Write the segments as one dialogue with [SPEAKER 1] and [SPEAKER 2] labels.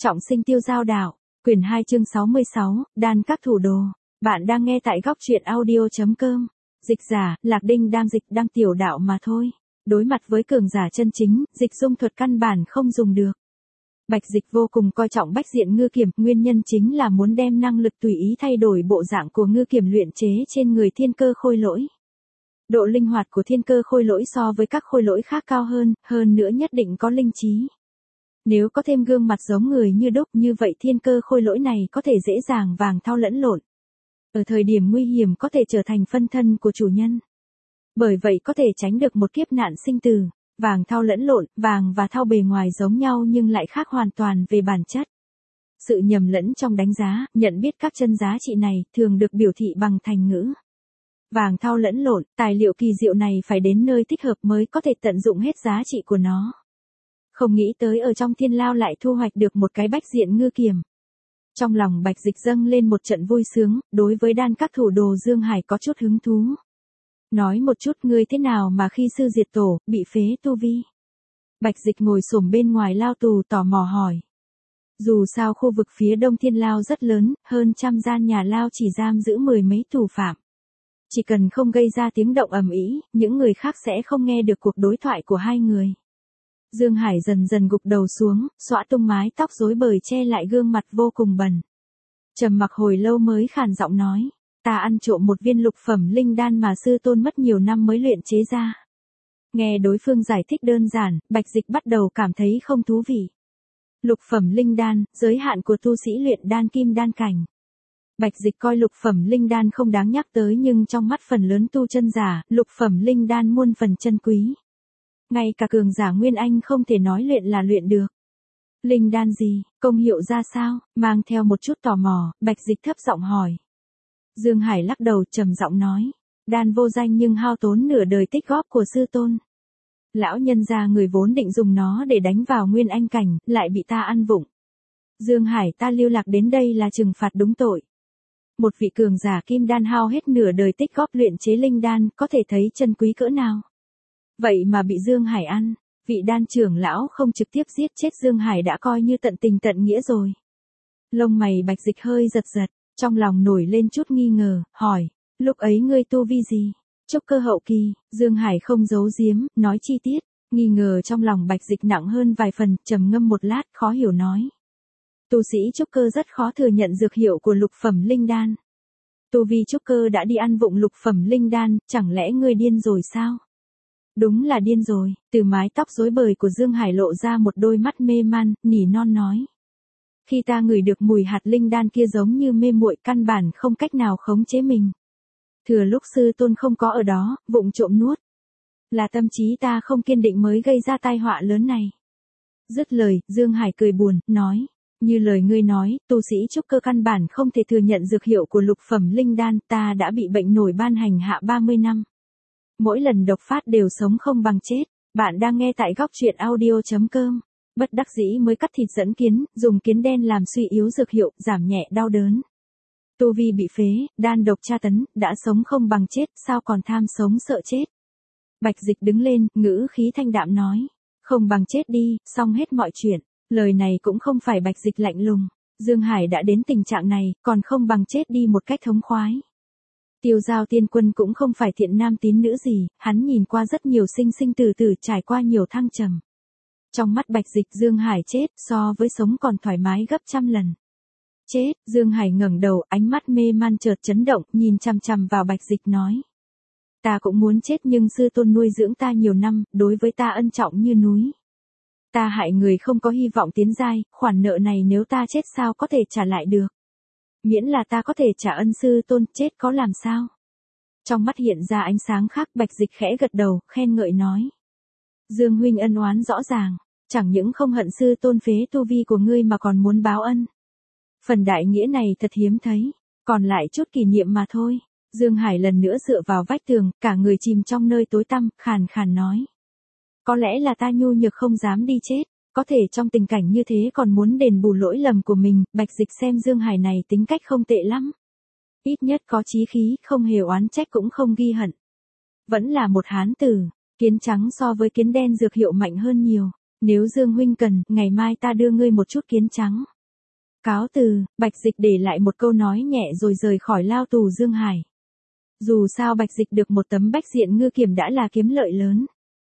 [SPEAKER 1] Trọng sinh tiêu giao đạo, quyển 2 chương 66, đan các thủ đồ. Bạn đang nghe tại góc truyện audio.com. Dịch giả, Lạc Đinh đang dịch đăng tiểu đạo mà thôi. Đối mặt với cường giả chân chính, dịch dung thuật căn bản không dùng được. Bạch Dịch vô cùng coi trọng bách diện ngư kiểm, nguyên nhân chính là muốn đem năng lực tùy ý thay đổi bộ dạng của ngư kiểm luyện chế trên người thiên cơ khôi lỗi. Độ linh hoạt của thiên cơ khôi lỗi so với các khôi lỗi khác cao hơn nữa nhất định có linh trí. Nếu có thêm gương mặt giống người như đúc như vậy thiên cơ khôi lỗi này có thể dễ dàng vàng thao lẫn lộn. Ở thời điểm nguy hiểm có thể trở thành phân thân của chủ nhân. Bởi vậy có thể tránh được một kiếp nạn sinh tử. Vàng thao lẫn lộn, vàng và thao bề ngoài giống nhau nhưng lại khác hoàn toàn về bản chất. Sự nhầm lẫn trong đánh giá, nhận biết các chân giá trị này thường được biểu thị bằng thành ngữ. Vàng thao lẫn lộn, tài liệu kỳ diệu này phải đến nơi thích hợp mới có thể tận dụng hết giá trị của nó. Không nghĩ tới ở trong thiên lao lại thu hoạch được một cái bách diện ngư kiểm. Trong lòng Bạch Dịch dâng lên một trận vui sướng, đối với đan các thủ đồ Dương Hải có chút hứng thú. Nói một chút ngươi thế nào mà khi sư diệt tổ, bị phế tu vi. Bạch Dịch ngồi xổm bên ngoài lao tù tò mò hỏi. Dù sao khu vực phía đông thiên lao rất lớn, hơn trăm gian nhà lao chỉ giam giữ mười mấy tù phạm. Chỉ cần không gây ra tiếng động ầm ĩ, những người khác sẽ không nghe được cuộc đối thoại của hai người. Dương Hải dần dần gục đầu xuống, xõa tung mái tóc rối bời che lại gương mặt vô cùng bẩn. Trầm mặc hồi lâu mới khàn giọng nói. Ta ăn trộm một viên lục phẩm linh đan mà sư tôn mất nhiều năm mới luyện chế ra. Nghe đối phương giải thích đơn giản, Bạch Dịch bắt đầu cảm thấy không thú vị. Lục phẩm linh đan, giới hạn của tu sĩ luyện đan kim đan cảnh. Bạch Dịch coi lục phẩm linh đan không đáng nhắc tới nhưng trong mắt phần lớn tu chân giả, lục phẩm linh đan muôn phần chân quý. Ngay cả cường giả Nguyên Anh không thể nói luyện là luyện được. Linh đan gì, công hiệu ra sao, mang theo một chút tò mò, Bạch Dịch thấp giọng hỏi. Dương Hải lắc đầu trầm giọng nói, đan vô danh nhưng hao tốn nửa đời tích góp của sư tôn. Lão nhân gia người vốn định dùng nó để đánh vào Nguyên Anh cảnh, lại bị ta ăn vụng. Dương Hải ta lưu lạc đến đây là trừng phạt đúng tội. Một vị cường giả kim đan hao hết nửa đời tích góp luyện chế linh đan có thể thấy chân quý cỡ nào. Vậy mà bị Dương Hải ăn, vị đan trưởng lão không trực tiếp giết chết Dương Hải đã coi như tận tình tận nghĩa rồi. Lông mày Bạch Dịch hơi giật giật. Trong lòng nổi lên chút nghi ngờ, hỏi, lúc ấy ngươi tu vi gì? Trúc cơ hậu kỳ, Dương Hải không giấu giếm, nói chi tiết, nghi ngờ trong lòng Bạch Dịch nặng hơn vài phần, trầm ngâm một lát, khó hiểu nói. Tu sĩ trúc cơ rất khó thừa nhận dược hiệu của lục phẩm linh đan. Tu vi trúc cơ đã đi ăn vụng lục phẩm linh đan, chẳng lẽ ngươi điên rồi sao? Đúng là điên rồi, từ mái tóc rối bời của Dương Hải lộ ra một đôi mắt mê man, nỉ non nói. Khi ta ngửi được mùi hạt linh đan kia giống như mê muội căn bản không cách nào khống chế mình. Thừa lúc sư tôn không có ở đó, vụng trộm nuốt. Là tâm trí ta không kiên định mới gây ra tai họa lớn này. Dứt lời, Dương Hải cười buồn, nói. Như lời ngươi nói, tu sĩ trúc cơ căn bản không thể thừa nhận dược hiệu của lục phẩm linh đan, ta đã bị bệnh nổi ban hành hạ 30 năm. Mỗi lần độc phát đều sống không bằng chết. Bạn đang nghe tại góc truyện audio.com. Bất đắc dĩ mới cắt thịt dẫn kiến, dùng kiến đen làm suy yếu dược hiệu, giảm nhẹ đau đớn. Tu vi bị phế, đan độc tra tấn, đã sống không bằng chết, sao còn tham sống sợ chết. Bạch Dịch đứng lên, ngữ khí thanh đạm nói. Không bằng chết đi, xong hết mọi chuyện. Lời này cũng không phải Bạch Dịch lạnh lùng. Dương Hải đã đến tình trạng này, còn không bằng chết đi một cách thống khoái. Tiêu Giao Tiên Quân cũng không phải thiện nam tín nữ gì, hắn nhìn qua rất nhiều sinh sinh tử tử trải qua nhiều thăng trầm. Trong mắt Bạch Dịch Dương Hải chết so với sống còn thoải mái gấp trăm lần. Chết, Dương Hải ngẩng đầu, ánh mắt mê man chợt chấn động, nhìn chằm chằm vào Bạch Dịch nói. Ta cũng muốn chết nhưng sư tôn nuôi dưỡng ta nhiều năm, đối với ta ân trọng như núi. Ta hại người không có hy vọng tiến giai, khoản nợ này nếu ta chết sao có thể trả lại được. Miễn là ta có thể trả ân sư tôn, chết có làm sao. Trong mắt hiện ra ánh sáng khác, Bạch Dịch khẽ gật đầu, khen ngợi nói. Dương huynh ân oán rõ ràng, chẳng những không hận sư tôn phế tu vi của ngươi mà còn muốn báo ân. Phần đại nghĩa này thật hiếm thấy, còn lại chút kỷ niệm mà thôi. Dương Hải lần nữa dựa vào vách tường, cả người chìm trong nơi tối tăm, khàn khàn nói. Có lẽ là ta nhu nhược không dám đi chết, có thể trong tình cảnh như thế còn muốn đền bù lỗi lầm của mình, Bạch Dịch xem Dương Hải này tính cách không tệ lắm. Ít nhất có chí khí, không hề oán trách cũng không ghi hận. Vẫn là một hán tử. Kiến trắng so với kiến đen dược hiệu mạnh hơn nhiều. Nếu Dương huynh cần, ngày mai ta đưa ngươi một chút kiến trắng. Cáo từ, Bạch Dịch để lại một câu nói nhẹ rồi rời khỏi lao tù Dương Hải. Dù sao Bạch Dịch được một tấm bách diện ngư kiểm đã là kiếm lợi lớn.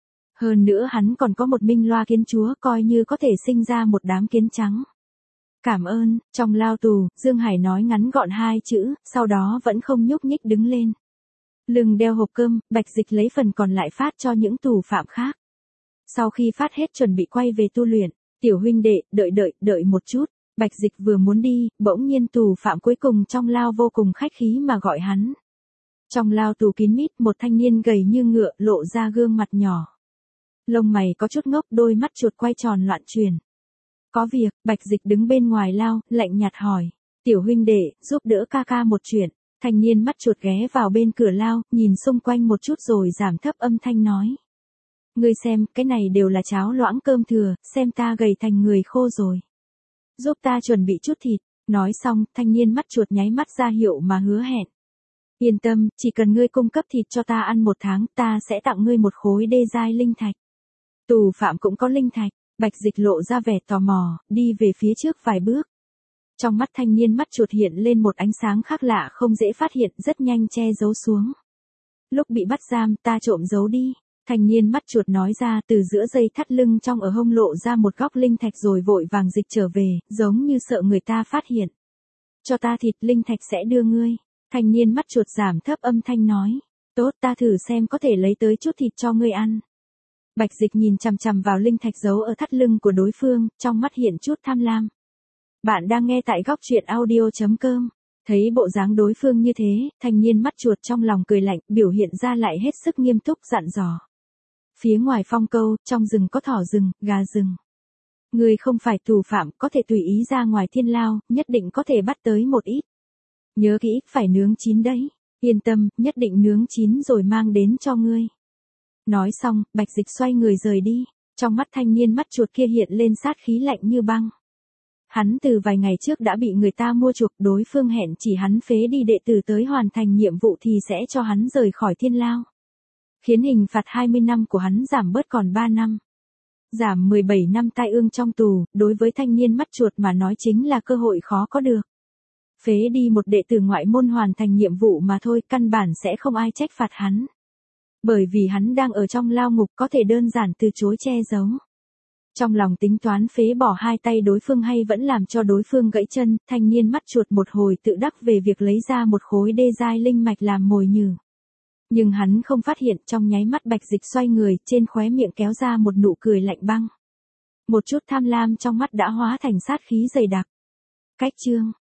[SPEAKER 1] Hơn nữa hắn còn có một minh loa kiến chúa coi như có thể sinh ra một đám kiến trắng. Cảm ơn, trong lao tù, Dương Hải nói ngắn gọn 2 chữ, sau đó vẫn không nhúc nhích đứng lên. Lưng đeo hộp cơm, Bạch Dịch lấy phần còn lại phát cho những tù phạm khác. Sau khi phát hết chuẩn bị quay về tu luyện, tiểu huynh đệ, đợi một chút. Bạch Dịch vừa muốn đi, bỗng nhiên tù phạm cuối cùng trong lao vô cùng khách khí mà gọi hắn. Trong lao tù kín mít một thanh niên gầy như ngựa lộ ra gương mặt nhỏ. Lông mày có chút ngốc, đôi mắt chuột quay tròn loạn chuyển. Có việc, Bạch Dịch đứng bên ngoài lao, lạnh nhạt hỏi. Tiểu huynh đệ, giúp đỡ ca ca một chuyện. Thanh niên mắt chuột ghé vào bên cửa lao, nhìn xung quanh một chút rồi giảm thấp âm thanh nói. Ngươi xem, cái này đều là cháo loãng cơm thừa, xem ta gầy thành người khô rồi. Giúp ta chuẩn bị chút thịt. Nói xong, thanh niên mắt chuột nháy mắt ra hiệu mà hứa hẹn. Yên tâm, chỉ cần ngươi cung cấp thịt cho ta ăn 1 tháng, ta sẽ tặng ngươi một khối đê giai linh thạch. Tù phạm cũng có linh thạch. Bạch Dịch lộ ra vẻ tò mò, đi về phía trước vài bước. Trong mắt thanh niên mắt chuột hiện lên một ánh sáng khác lạ không dễ phát hiện, rất nhanh che giấu xuống. Lúc bị bắt giam, ta trộm giấu đi. Thanh niên mắt chuột nói ra, từ giữa dây thắt lưng trong ở hông lộ ra một góc linh thạch rồi vội vàng dịch trở về, giống như sợ người ta phát hiện. Cho ta thịt, linh thạch sẽ đưa ngươi. Thanh niên mắt chuột giảm thấp âm thanh nói. Tốt, ta thử xem có thể lấy tới chút thịt cho ngươi ăn. Bạch Dịch nhìn chằm chằm vào linh thạch giấu ở thắt lưng của đối phương, trong mắt hiện chút tham lam. Bạn đang nghe tại góc truyện audio.com. Thấy bộ dáng đối phương như thế, thanh niên mắt chuột trong lòng cười lạnh, biểu hiện ra lại hết sức nghiêm túc dặn dò. Phía ngoài phong câu, trong rừng có thỏ rừng, gà rừng. Người không phải tù phạm, có thể tùy ý ra ngoài thiên lao, nhất định có thể bắt tới một ít. Nhớ kỹ, phải nướng chín đấy. Yên tâm, nhất định nướng chín rồi mang đến cho ngươi. Nói xong, Bạch Dịch xoay người rời đi. Trong mắt thanh niên mắt chuột kia hiện lên sát khí lạnh như băng. Hắn từ vài ngày trước đã bị người ta mua chuộc, đối phương hẹn chỉ hắn phế đi đệ tử tới hoàn thành nhiệm vụ thì sẽ cho hắn rời khỏi thiên lao. Khiến hình phạt 20 năm của hắn giảm bớt còn 3 năm. Giảm 17 năm tai ương trong tù, đối với thanh niên mắt chuột mà nói chính là cơ hội khó có được. Phế đi một đệ tử ngoại môn hoàn thành nhiệm vụ mà thôi, căn bản sẽ không ai trách phạt hắn. Bởi vì hắn đang ở trong lao ngục có thể đơn giản từ chối che giấu. Trong lòng tính toán phế bỏ 2 tay đối phương hay vẫn làm cho đối phương gãy chân, thanh niên mắt chuột một hồi tự đắc về việc lấy ra một khối đê giai linh mạch làm mồi nhử. Nhưng hắn không phát hiện, trong nháy mắt Bạch Dịch xoay người, trên khóe miệng kéo ra một nụ cười lạnh băng. Một chút tham lam trong mắt đã hóa thành sát khí dày đặc. Cách chương